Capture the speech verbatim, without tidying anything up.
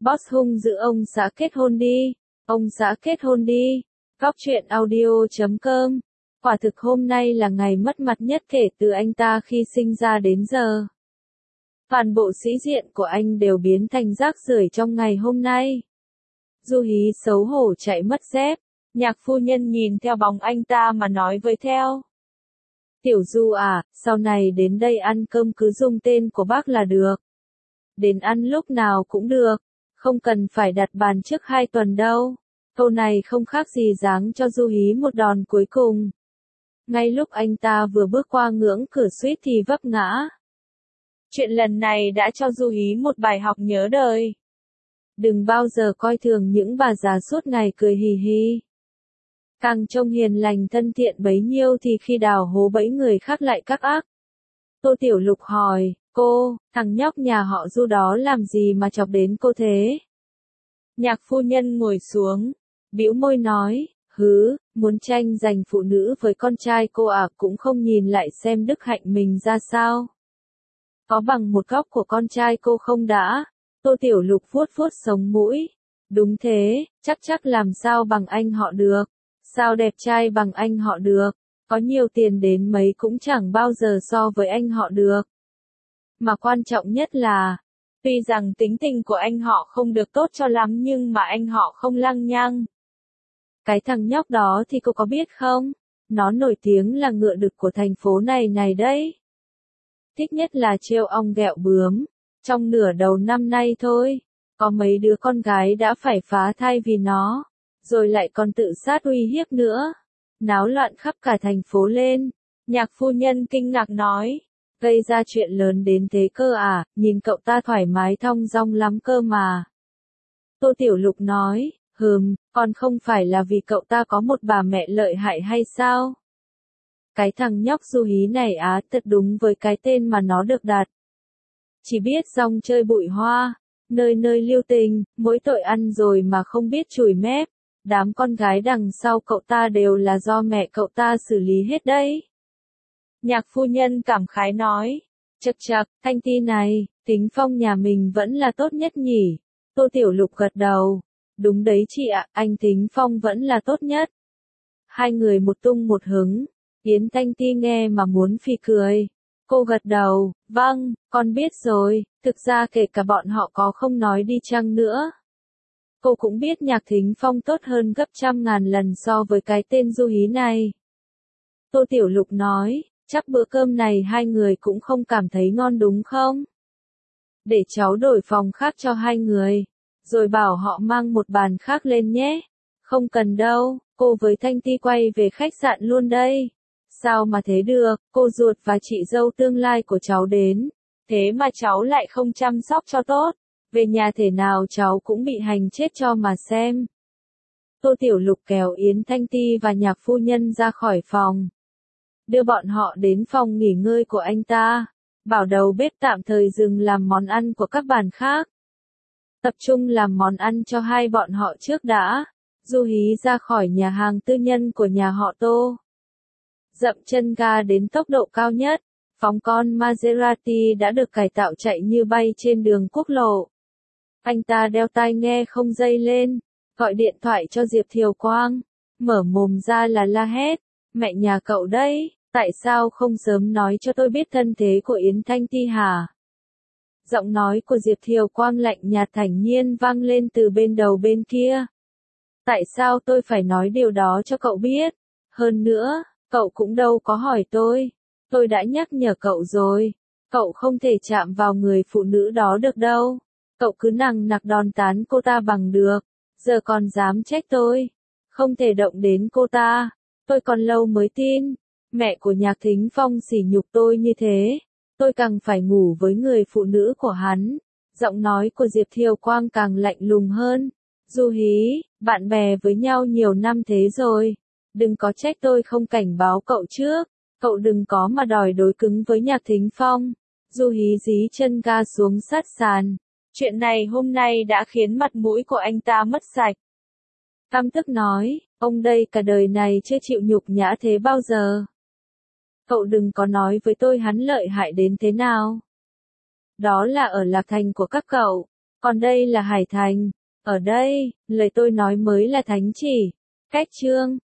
Boss hung dữ ông xã kết hôn đi. Ông xã kết hôn đi. Góc truyện audio chấm com. Quả thực hôm nay là ngày mất mặt nhất kể từ anh ta khi sinh ra đến giờ. Toàn bộ sĩ diện của anh đều biến thành rác rưởi trong ngày hôm nay. Du Hí xấu hổ chạy mất dép. Nhạc phu nhân nhìn theo bóng anh ta mà nói với theo. Tiểu Du à, sau này đến đây ăn cơm cứ dùng tên của bác là được. Đến ăn lúc nào cũng được, không cần phải đặt bàn trước hai tuần đâu. Câu này không khác gì giáng cho Du Hí một đòn cuối cùng. Ngay lúc anh ta vừa bước qua ngưỡng cửa suýt thì vấp ngã. Chuyện lần này đã cho Du Hí một bài học nhớ đời. Đừng bao giờ coi thường những bà già suốt ngày cười hì hì. Càng trông hiền lành thân thiện bấy nhiêu thì khi đào hố bẫy người khác lại các ác. Tô Tiểu Lục hỏi, cô, thằng nhóc nhà họ Du đó làm gì mà chọc đến cô thế? Nhạc phu nhân ngồi xuống, bĩu môi nói, hứ, muốn tranh giành phụ nữ với con trai cô à, cũng không nhìn lại xem đức hạnh mình ra sao. Có bằng một góc của con trai cô không đã? Tô Tiểu Lục vuốt vuốt sống mũi. Đúng thế, chắc chắc làm sao bằng anh họ được. Sao đẹp trai bằng anh họ được, có nhiều tiền đến mấy cũng chẳng bao giờ so với anh họ được. Mà quan trọng nhất là, tuy rằng tính tình của anh họ không được tốt cho lắm nhưng mà anh họ không lăng nhăng. Cái thằng nhóc đó thì cô có biết không? Nó nổi tiếng là ngựa đực của thành phố này này đấy. Thích nhất là trêu ong ghẹo bướm. Trong nửa đầu năm nay thôi, có mấy đứa con gái đã phải phá thai vì nó. Rồi lại còn tự sát uy hiếp nữa. Náo loạn khắp cả thành phố lên. Nhạc phu nhân kinh ngạc nói. Gây ra chuyện lớn đến thế cơ à, nhìn cậu ta thoải mái thong dong lắm cơ mà. Tô Tiểu Lục nói, hừm, còn không phải là vì cậu ta có một bà mẹ lợi hại hay sao? Cái thằng nhóc Du Hí này á, thật đúng với cái tên mà nó được đặt. Chỉ biết rong chơi bụi hoa, nơi nơi lưu tình, mỗi tội ăn rồi mà không biết chùi mép. Đám con gái đằng sau cậu ta đều là do mẹ cậu ta xử lý hết đấy. Nhạc phu nhân cảm khái nói, chật chật, Thanh Ti này, tính phong nhà mình vẫn là tốt nhất nhỉ. Tô Tiểu Lục gật đầu, đúng đấy chị ạ, anh tính phong vẫn là tốt nhất. Hai người một tung một hứng, Yến Thanh Ti nghe mà muốn phì cười. Cô gật đầu, vâng, con biết rồi, thực ra kể cả bọn họ có không nói đi chăng nữa. Cô cũng biết Nhạc Thính Phong tốt hơn gấp trăm ngàn lần so với cái tên Du Hí này. Tô Tiểu Lục nói, chắc bữa cơm này hai người cũng không cảm thấy ngon đúng không? Để cháu đổi phòng khác cho hai người, rồi bảo họ mang một bàn khác lên nhé. Không cần đâu, cô với Thanh Ti quay về khách sạn luôn đây. Sao mà thế được, cô ruột và chị dâu tương lai của cháu đến. Thế mà cháu lại không chăm sóc cho tốt. Về nhà thể nào cháu cũng bị hành chết cho mà xem. Tô Tiểu Lục kéo Yến Thanh Ti và nhạc phu nhân ra khỏi phòng. Đưa bọn họ đến phòng nghỉ ngơi của anh ta. Bảo đầu bếp tạm thời dừng làm món ăn của các bàn khác. Tập trung làm món ăn cho hai bọn họ trước đã. Du Hí ra khỏi nhà hàng tư nhân của nhà họ Tô. Dậm chân ga đến tốc độ cao nhất. Phóng con Maserati đã được cải tạo chạy như bay trên đường quốc lộ. Anh ta đeo tai nghe không dây lên, gọi điện thoại cho Diệp Thiều Quang, mở mồm ra là la hét, mẹ nhà cậu đấy, tại sao không sớm nói cho tôi biết thân thế của Yến Thanh Ti hả? Giọng nói của Diệp Thiều Quang lạnh nhạt thản nhiên vang lên từ bên đầu bên kia. Tại sao tôi phải nói điều đó cho cậu biết? Hơn nữa, cậu cũng đâu có hỏi tôi, tôi đã nhắc nhở cậu rồi, cậu không thể chạm vào người phụ nữ đó được đâu. Cậu cứ nằng nặc đòn tán cô ta bằng được, giờ còn dám trách tôi, không thể động đến cô ta, tôi còn lâu mới tin, mẹ của Nhạc Thính Phong sỉ nhục tôi như thế, tôi càng phải ngủ với người phụ nữ của hắn. Giọng nói của Diệp Thiều Quang càng lạnh lùng hơn. Du Hí, bạn bè với nhau nhiều năm thế rồi, đừng có trách tôi không cảnh báo cậu trước, cậu đừng có mà đòi đối cứng với Nhạc Thính Phong. Du Hí dí chân ga xuống sát sàn. Chuyện này hôm nay đã khiến mặt mũi của anh ta mất sạch. Căm tức nói, ông đây cả đời này chưa chịu nhục nhã thế bao giờ. Cậu đừng có nói với tôi hắn lợi hại đến thế nào. Đó là ở Lạc Thành của các cậu, Còn đây là Hải Thành. Ở đây, lời tôi nói mới là thánh chỉ. Cách chương